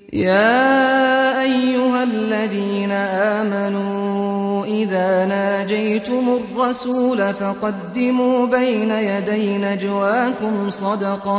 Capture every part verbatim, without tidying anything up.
يا أيها الذين آمنوا إذا ناجيتم الرسول فقدموا بين يدي نجواكم صدقة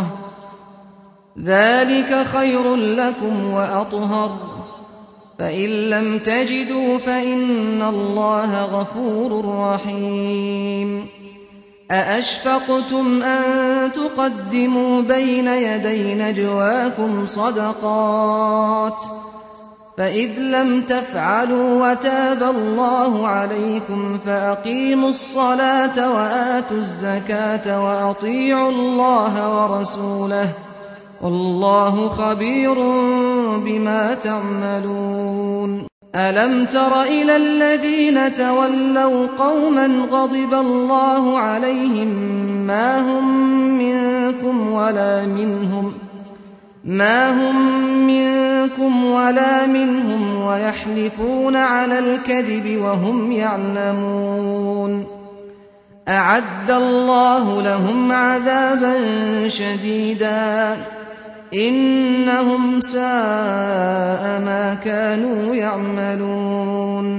ذلك خير لكم وأطهر فإن لم تجدوا فإن الله غفور رحيم أأشفقتم أن تقدموا بين يدي نجواكم صدقات فإذ لم تفعلوا وتاب الله عليكم فأقيموا الصلاة وآتوا الزكاة وأطيعوا الله ورسوله والله خبير بما تعملون ألم تر إلى الذين تولوا قوما غضب الله عليهم ما هم منكم ولا منهم ما هم منكم ولا منهم ويحلفون على الكذب وهم يعلمون أعد الله لهم عذابا شديدا إنهم ساء ما كانوا يعملون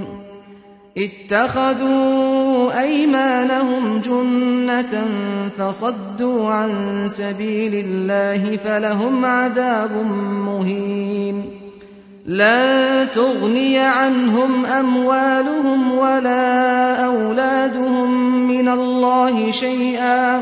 اتخذوا أيمانهم جنة فصدوا عن سبيل الله فلهم عذاب مهين لن تغني عنهم أموالهم ولا أولادهم من الله شيئا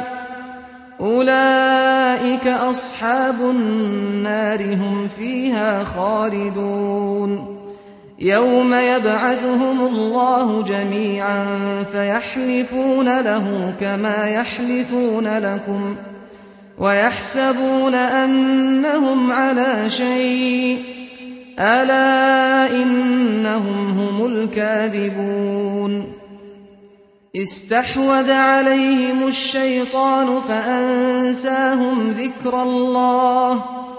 أولئك أصحاب النار هم فيها خالدون يوم يبعثهم الله جميعا فيحلفون له كما يحلفون لكم ويحسبون أنهم على شيء ألا إنهم هم الكاذبون استحوذ عليهم الشيطان فأنساهم ذكر الله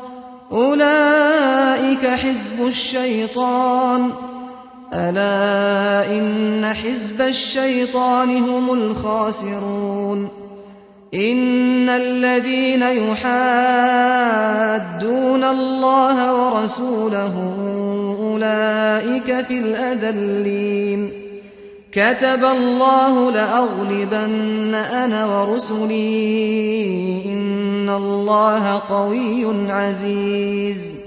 أولئك حزب الشيطان ألا إن حزب الشيطان هم الخاسرون إن الذين يحادون الله ورسوله أولئك في الأذلين كتب الله لأغلبن أنا ورسلي إن الله قوي عزيز